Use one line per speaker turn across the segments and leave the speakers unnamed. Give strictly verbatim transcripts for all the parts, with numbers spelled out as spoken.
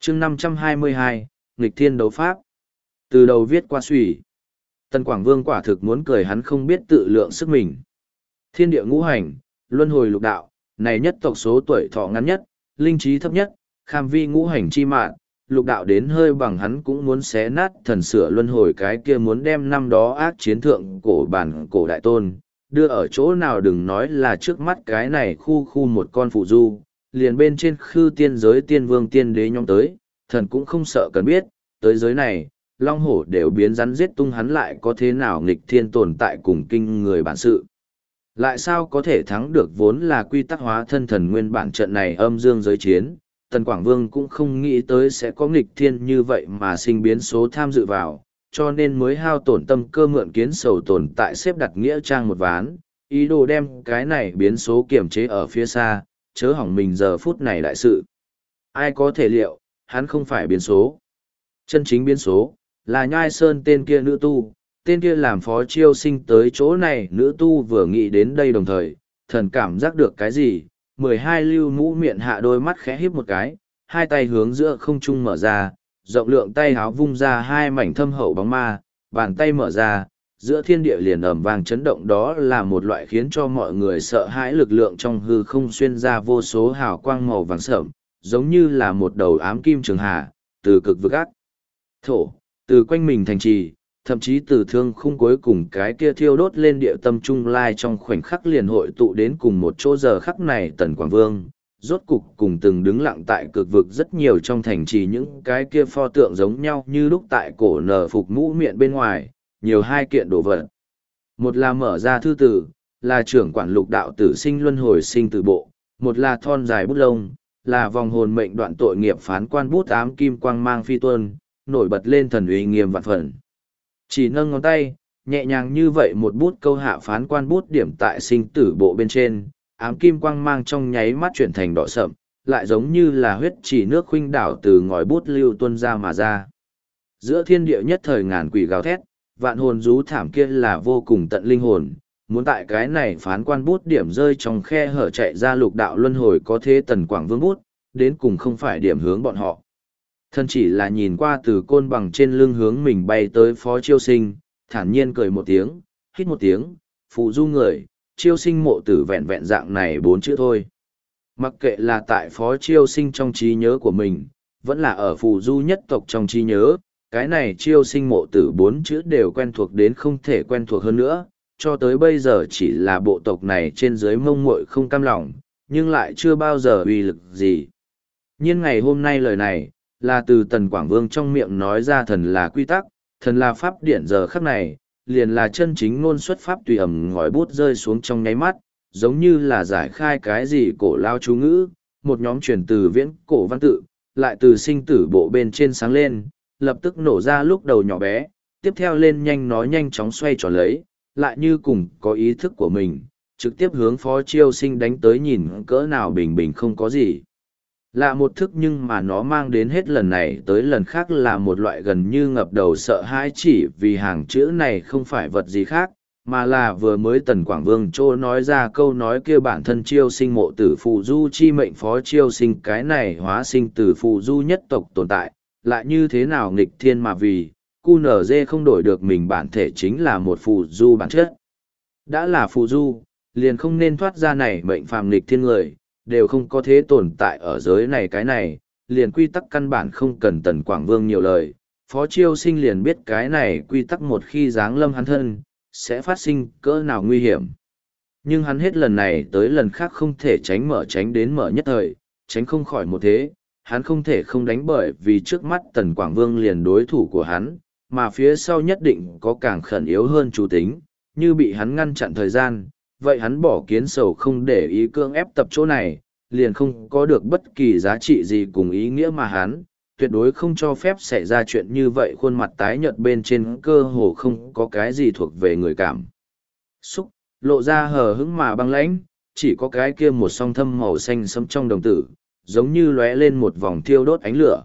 chương năm trăm hai mươi hai, nghịch thiên đấu pháp. Từ đầu viết qua suy. Tần Quảng Vương quả thực muốn cười, hắn không biết tự lượng sức mình. Thiên địa ngũ hành, luân hồi lục đạo, này nhất tộc số tuổi thọ ngắn nhất, linh trí thấp nhất, kham vi ngũ hành chi mạng, lục đạo đến hơi bằng hắn cũng muốn xé nát thần sửa luân hồi, cái kia muốn đem năm đó ác chiến thượng cổ bản cổ đại tôn, đưa ở chỗ nào đừng nói là trước mắt cái này khu khu một con phụ du, liền bên trên khư tiên giới tiên vương tiên đế nhóm tới, thần cũng không sợ cần biết, tới giới này, long hổ đều biến rắn giết tung, hắn lại có thế nào nghịch thiên tồn tại cùng kinh người bản sự. Lại sao có thể thắng được vốn là quy tắc hóa thân thần nguyên bản trận này âm dương giới chiến, Tần Quảng Vương cũng không nghĩ tới sẽ có nghịch thiên như vậy mà sinh biến số tham dự vào, cho nên mới hao tổn tâm cơ mượn kiến sầu tồn tại xếp đặt nghĩa trang một ván, ý đồ đem cái này biến số kiểm chế ở phía xa, chớ hỏng mình giờ phút này đại sự. Ai có thể liệu, hắn không phải biến số. Chân chính biến số, là Nhai Sơn tên kia nữ tu, tên kia làm phó chiêu sinh tới chỗ này, nữ tu vừa nghĩ đến đây đồng thời, thần cảm giác được cái gì, mười hai lưu mũ miệng hạ đôi mắt khẽ híp một cái, hai tay hướng giữa không trung mở ra, rộng lượng tay háo vung ra hai mảnh thâm hậu bóng ma, bàn tay mở ra, giữa thiên địa liền ầm vang chấn động, đó là một loại khiến cho mọi người sợ hãi lực lượng trong hư không xuyên ra vô số hào quang màu vàng sẫm, giống như là một đầu ám kim trường hà, từ cực vực ác thổ, từ quanh mình thành trì, thậm chí từ thương khung cuối cùng cái kia thiêu đốt lên địa tâm trung lai trong khoảnh khắc liền hội tụ đến cùng một chỗ. Giờ khắc này Tần Quảng Vương rốt cục cùng từng đứng lặng tại cực vực rất nhiều trong thành trì những cái kia pho tượng giống nhau như lúc tại cổ nở phục mũ miệng bên ngoài, nhiều hai kiện đồ vật. Một là mở ra thư tử, là trưởng quản lục đạo tử sinh luân hồi sinh tử bộ, một là thon dài bút lông, là vòng hồn mệnh đoạn tội nghiệp phán quan bút ám kim quang mang phi tuân, nổi bật lên thần uy nghiêm vạn phần. Chỉ nâng ngón tay, nhẹ nhàng như vậy một bút câu hạ phán quan bút điểm tại sinh tử bộ bên trên, ám kim quang mang trong nháy mắt chuyển thành đỏ sậm, lại giống như là huyết chỉ nước khuynh đảo từ ngòi bút lưu tuôn ra mà ra. Giữa thiên địa nhất thời ngàn quỷ gào thét, vạn hồn rú thảm kia là vô cùng tận linh hồn, muốn tại cái này phán quan bút điểm rơi trong khe hở chạy ra lục đạo luân hồi có thế Tần Quảng Vương bút, đến cùng không phải điểm hướng bọn họ. Thân chỉ là nhìn qua từ côn bằng trên lưng hướng mình bay tới phó chiêu sinh, thản nhiên cười một tiếng, hít một tiếng, phụ du người, chiêu sinh mộ tử vẹn vẹn dạng này bốn chữ thôi. Mặc kệ là tại phó chiêu sinh trong trí nhớ của mình, vẫn là ở phụ du nhất tộc trong trí nhớ, cái này chiêu sinh mộ tử bốn chữ đều quen thuộc đến không thể quen thuộc hơn nữa, cho tới bây giờ chỉ là bộ tộc này trên dưới mông muội không cam lòng, nhưng lại chưa bao giờ uy lực gì. Nhưng ngày hôm nay lời này, là từ Tần Quảng Vương trong miệng nói ra, thần là quy tắc, thần là pháp điển, giờ khắc này, liền là chân chính ngôn xuất pháp tùy ẩm ngòi bút rơi xuống trong nháy mắt, giống như là giải khai cái gì cổ lao chú ngữ, một nhóm truyền từ viễn cổ văn tự, lại từ sinh tử bộ bên trên sáng lên, lập tức nổ ra lúc đầu nhỏ bé, tiếp theo lên nhanh nó nhanh chóng xoay tròn lấy, lại như cùng có ý thức của mình, trực tiếp hướng phó chiêu sinh đánh tới, nhìn cỡ nào bình bình không có gì. Lạ một thức, nhưng mà nó mang đến hết lần này tới lần khác là một loại gần như ngập đầu sợ hãi, chỉ vì hàng chữ này không phải vật gì khác, mà là vừa mới Tần Quảng Vương Trô nói ra câu nói kia, bản thân chiêu sinh mộ tử phù du chi mệnh phó chiêu sinh, cái này hóa sinh từ phù du nhất tộc tồn tại, lại như thế nào nghịch thiên mà vì, cu nở dê không đổi được mình bản thể chính là một phù du bản chất. Đã là phù du, liền không nên thoát ra này mệnh phàm nghịch thiên người, đều không có thế tồn tại ở giới này, cái này, liền quy tắc căn bản không cần Tần Quảng Vương nhiều lời, phó chiêu sinh liền biết cái này quy tắc một khi giáng lâm hắn thân, sẽ phát sinh cỡ nào nguy hiểm. Nhưng hắn hết lần này tới lần khác không thể tránh mở tránh đến mở nhất thời, tránh không khỏi một thế, hắn không thể không đánh, bởi vì trước mắt Tần Quảng Vương liền đối thủ của hắn, mà phía sau nhất định có càng khẩn yếu hơn chủ tính, như bị hắn ngăn chặn thời gian, vậy hắn bỏ kiến sầu không để ý cương ép tập chỗ này, liền không có được bất kỳ giá trị gì cùng ý nghĩa, mà hắn tuyệt đối không cho phép xảy ra chuyện như vậy. Khuôn mặt tái nhợt bên trên cơ hồ không có cái gì thuộc về người cảm xúc, lộ ra hờ hững mà băng lãnh, chỉ có cái kia một song thâm màu xanh sẫm trong đồng tử, giống như lóe lên một vòng thiêu đốt ánh lửa.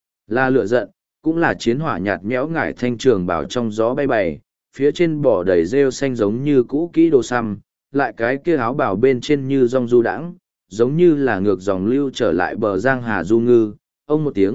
Là lửa giận, cũng là chiến hỏa nhạt nhẽo, ngải thanh trường bảo trong gió bay bày, phía trên bỏ đầy rêu xanh giống như cũ kỹ đồ xăm, lại cái kia áo bảo bên trên như rong du đãng, giống như là ngược dòng lưu trở lại bờ giang hà du ngư. Ông một tiếng,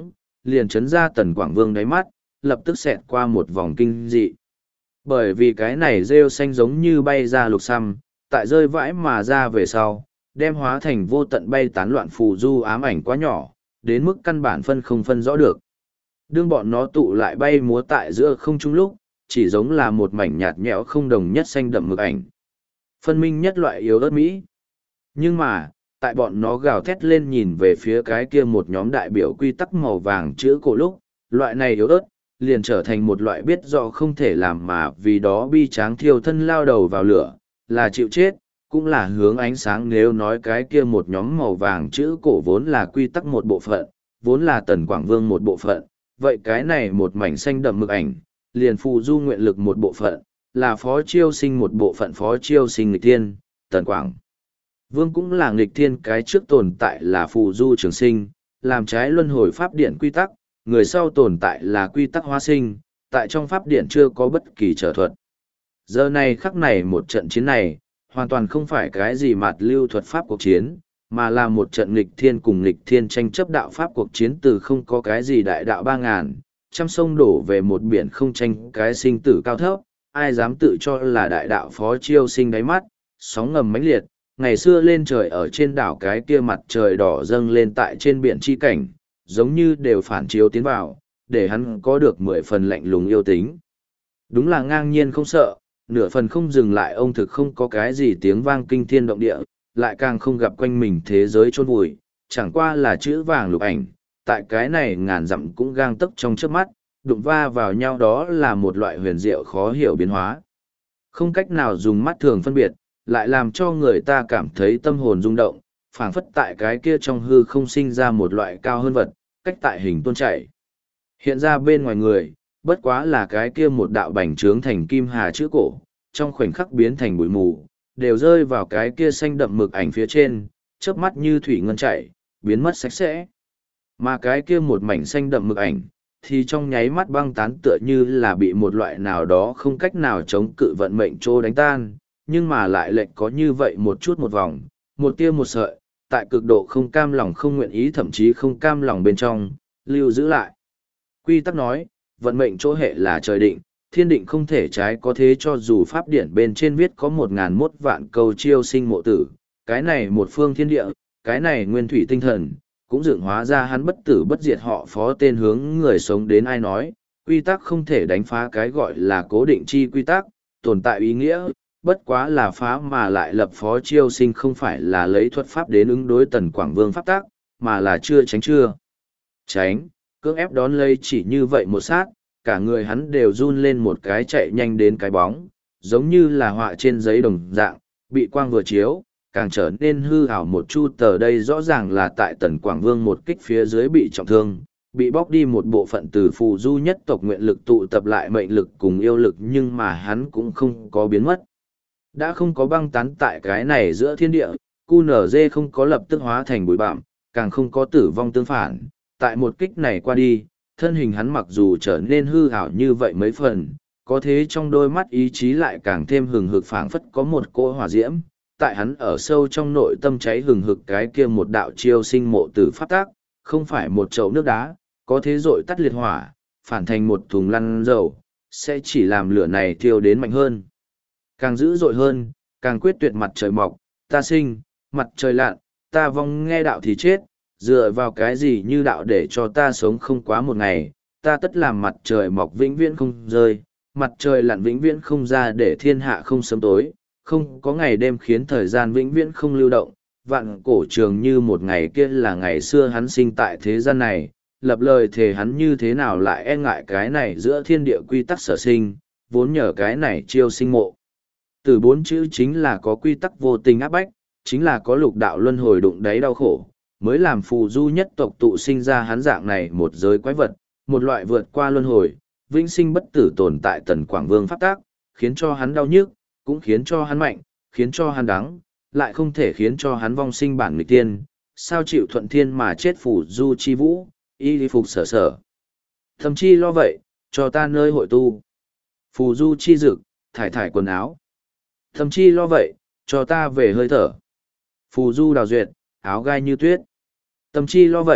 liền chấn ra Tần Quảng Vương đáy mắt, lập tức xẹt qua một vòng kinh dị. Bởi vì cái này rêu xanh giống như bay ra lục xăm, tại rơi vãi mà ra về sau, đem hóa thành vô tận bay tán loạn phù du ám ảnh quá nhỏ, đến mức căn bản phân không phân rõ được. Đương bọn nó tụ lại bay múa tại giữa không trung lúc, chỉ giống là một mảnh nhạt nhẽo không đồng nhất xanh đậm mực ảnh. Phân minh nhất loại yếu ớt mỹ. Nhưng mà, tại bọn nó gào thét lên nhìn về phía cái kia một nhóm đại biểu quy tắc màu vàng chữ cổ lúc, loại này yếu ớt, liền trở thành một loại biết rõ không thể làm mà vì đó bi tráng thiêu thân lao đầu vào lửa, là chịu chết, cũng là hướng ánh sáng. Nếu nói cái kia một nhóm màu vàng chữ cổ vốn là quy tắc một bộ phận, vốn là Tần Quảng Vương một bộ phận, vậy cái này một mảnh xanh đậm mực ảnh, liền phù du nguyện lực một bộ phận, là phó chiêu sinh một bộ phận. Phó chiêu sinh nghịch thiên, Tần Quảng Vương cũng là nghịch thiên, cái trước tồn tại là phù du trường sinh, làm trái luân hồi pháp điện quy tắc, người sau tồn tại là quy tắc hóa sinh, tại trong pháp điện chưa có bất kỳ trở thuật. Giờ này khắc này một trận chiến này, hoàn toàn không phải cái gì mạt lưu thuật pháp cuộc chiến, mà là một trận nghịch thiên cùng nghịch thiên tranh chấp đạo pháp cuộc chiến. Từ không có cái gì đại đạo ba ngàn, trăm sông đổ về một biển không tranh cái sinh tử cao thấp, ai dám tự cho là đại đạo. Phó chiêu sinh đáy mắt, sóng ngầm mãnh liệt, ngày xưa lên trời ở trên đảo cái kia mặt trời đỏ dâng lên tại trên biển chi cảnh, giống như đều phản chiếu tiến vào, để hắn có được mười phần lạnh lùng yêu tính. Đúng là ngang nhiên không sợ, nửa phần không dừng lại. Ông thực không có cái gì tiếng vang kinh thiên động địa, lại càng không gặp quanh mình thế giới chôn vùi, chẳng qua là chữ vàng lục ảnh, tại cái này ngàn dặm cũng gang tấc trong trước mắt, đụng va vào nhau, đó là một loại huyền diệu khó hiểu biến hóa. Không cách nào dùng mắt thường phân biệt, lại làm cho người ta cảm thấy tâm hồn rung động, phảng phất tại cái kia trong hư không sinh ra một loại cao hơn vật, cách tại hình tuôn chảy. Hiện ra bên ngoài người, bất quá là cái kia một đạo bành trướng thành kim hà chữ cổ, trong khoảnh khắc biến thành bụi mù, đều rơi vào cái kia xanh đậm mực ảnh phía trên, chớp mắt như thủy ngân chảy, biến mất sạch sẽ. Mà cái kia một mảnh xanh đậm mực ảnh, thì trong nháy mắt băng tán, tựa như là bị một loại nào đó không cách nào chống cự vận mệnh trô đánh tan, nhưng mà lại lệnh có như vậy một chút một vòng, một tia một sợi, tại cực độ không cam lòng không nguyện ý, thậm chí không cam lòng bên trong, lưu giữ lại. Quy tắc nói, vận mệnh chỗ hệ là trời định, thiên định không thể trái, có thế cho dù pháp điển bên trên viết có một ngàn mốt vạn câu chiêu sinh mộ tử, cái này một phương thiên địa, cái này nguyên thủy tinh thần, cũng dựng hóa ra hắn bất tử bất diệt họ Phó, tên hướng người sống đến. Ai nói, quy tắc không thể đánh phá, cái gọi là cố định chi quy tắc, tồn tại ý nghĩa, bất quá là phá mà lại lập. Phó chiêu sinh không phải là lấy thuật pháp đến ứng đối Tần Quảng Vương pháp tắc, mà là chưa tránh chưa tránh, cưỡng ép đón lấy. Chỉ như vậy một sát, cả người hắn đều run lên một cái, chạy nhanh đến cái bóng, giống như là họa trên giấy đồng dạng, bị quang vừa chiếu, càng trở nên hư ảo một chu. Tờ đây rõ ràng là tại Tần Quảng Vương một kích phía dưới bị trọng thương, bị bóc đi một bộ phận từ phù du nhất tộc nguyện lực tụ tập lại mệnh lực cùng yêu lực, nhưng mà hắn cũng không có biến mất. Đã không có băng tán tại cái này giữa thiên địa, cu nở dê không có lập tức hóa thành bụi bặm, càng không có tử vong tương phản. Tại một kích này qua đi, thân hình hắn mặc dù trở nên hư ảo như vậy mấy phần, có thế trong đôi mắt ý chí lại càng thêm hừng hực, phảng phất có một cỗ hỏa diễm, tại hắn ở sâu trong nội tâm cháy hừng hực. Cái kia một đạo chiêu sinh mộ tử pháp tác, không phải một chậu nước đá, có thế dội tắt liệt hỏa, phản thành một thùng lăn dầu, sẽ chỉ làm lửa này thiêu đến mạnh hơn, càng dữ dội hơn, càng quyết tuyệt. Mặt trời mọc, ta sinh, mặt trời lặn, ta vong, nghe đạo thì chết, dựa vào cái gì như đạo để cho ta sống không quá một ngày, ta tất làm mặt trời mọc vĩnh viễn không rơi, mặt trời lặn vĩnh viễn không ra, để thiên hạ không sớm tối, không có ngày đêm, khiến thời gian vĩnh viễn không lưu động. Vạn cổ trường như một ngày kia là ngày xưa hắn sinh tại thế gian này, lập lời thề hắn như thế nào lại e ngại cái này giữa thiên địa quy tắc sở sinh, vốn nhờ cái này chiêu sinh mộ. Từ bốn chữ chính là có quy tắc vô tình áp bách, chính là có lục đạo luân hồi đụng đáy đau khổ, mới làm phù du nhất tộc tụ sinh ra hắn dạng này một giới quái vật, một loại vượt qua luân hồi, vĩnh sinh bất tử tồn tại. Tần Quảng Vương pháp tác, khiến cho hắn đau nhức, cũng khiến cho hắn mạnh, khiến cho hắn đắng, lại không thể khiến cho hắn vong sinh bản nghịch tiên, sao chịu thuận thiên mà chết. Phù du chi vũ, y đi phục sở sở. Thậm chi lo vậy, cho ta nơi hội tu. Phù du chi dực, thải thải quần áo. Thậm chi lo vậy, cho ta về hơi thở. Phù du đào duyệt, áo gai như tuyết. Tâm chi lo vậy,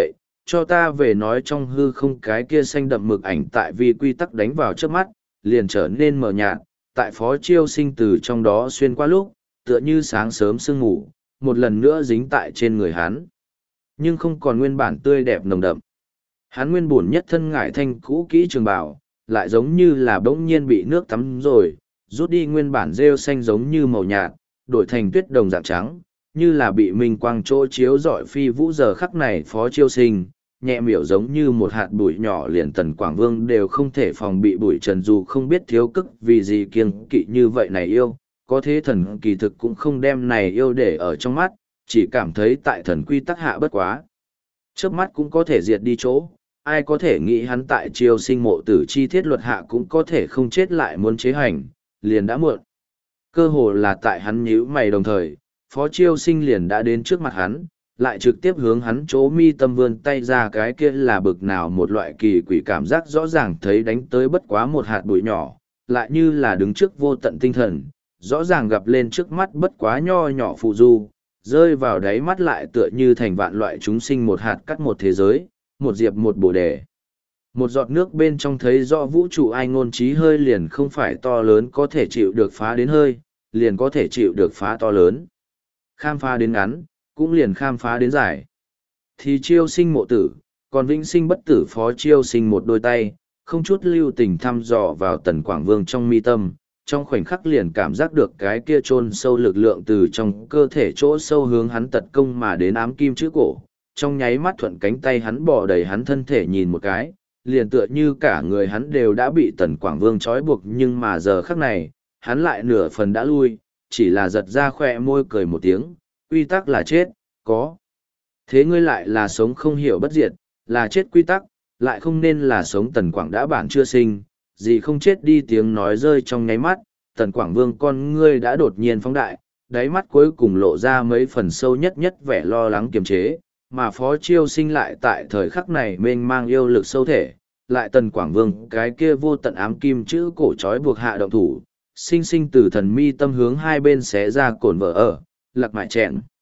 cho ta về nói trong hư không cái kia xanh đậm mực ảnh tại vì quy tắc đánh vào trước mắt, liền trở nên mờ nhạt, tại phó chiêu sinh từ trong đó xuyên qua lúc, tựa như sáng sớm sương ngủ, một lần nữa dính tại trên người hắn. Nhưng không còn nguyên bản tươi đẹp nồng đậm. Hắn nguyên bổn nhất thân ngải thanh cũ kỹ trường bào, lại giống như là bỗng nhiên bị nước tắm rồi, rút đi nguyên bản rêu xanh giống như màu nhạt, đổi thành tuyết đồng dạng trắng, như là bị minh quang chỗ chiếu rọi phi vũ giờ khắc này phó chiêu sinh, nhẹ miểu giống như một hạt bụi nhỏ liền Tần Quảng Vương đều không thể phòng bị bụi trần dù không biết thiếu cức vì gì kiêng kỵ như vậy này yêu, có thế thần kỳ thực cũng không đem này yêu để ở trong mắt, chỉ cảm thấy tại thần quy tắc hạ bất quá. Chớp mắt cũng có thể diệt đi chỗ, ai có thể nghĩ hắn tại chiêu sinh mộ tử chi thiết luật hạ cũng có thể không chết lại muốn chế hành, liền đã muộn. Cơ hồ là tại hắn nhíu mày đồng thời, phó chiêu sinh liền đã đến trước mặt hắn, lại trực tiếp hướng hắn chỗ mi tâm vươn tay ra cái kia là bực nào một loại kỳ quỷ cảm giác rõ ràng thấy đánh tới bất quá một hạt bụi nhỏ, lại như là đứng trước vô tận tinh thần, rõ ràng gặp lên trước mắt bất quá nho nhỏ phụ du, rơi vào đáy mắt lại tựa như thành vạn loại chúng sinh một hạt cắt một thế giới, một diệp một bồ đề. Một giọt nước bên trong thấy rõ vũ trụ ai ngôn trí hơi liền không phải to lớn có thể chịu được phá đến hơi, liền có thể chịu được phá to lớn. Khám phá đến ngắn, cũng liền khám phá đến dài. Thì chiêu sinh mộ tử, còn vĩnh sinh bất tử phó chiêu sinh một đôi tay, không chút lưu tình thăm dò vào Tần Quảng Vương trong mi tâm, trong khoảnh khắc liền cảm giác được cái kia chôn sâu lực lượng từ trong cơ thể chỗ sâu hướng hắn tật công mà đến ám kim chữ cổ, trong nháy mắt thuận cánh tay hắn bỏ đầy hắn thân thể nhìn một cái, liền tựa như cả người hắn đều đã bị Tần Quảng Vương trói buộc nhưng mà giờ khắc này, hắn lại nửa phần đã lui, chỉ là giật ra khỏe môi cười một tiếng, quy tắc là chết, có. Thế ngươi lại là sống không hiểu bất diệt, là chết quy tắc, lại không nên là sống. Tần Quảng đã bản chưa sinh, gì không chết đi tiếng nói rơi trong nháy mắt, Tần Quảng Vương con ngươi đã đột nhiên phóng đại, đáy mắt cuối cùng lộ ra mấy phần sâu nhất nhất vẻ lo lắng kiềm chế, mà phó chiêu sinh lại tại thời khắc này mênh mang yêu lực sâu thể, lại Tần Quảng Vương cái kia vô tận ám kim chữ cổ trói buộc hạ động thủ, sinh sinh từ thần mi tâm hướng hai bên xé ra cổn vỡ ở, lạc mại chẹn.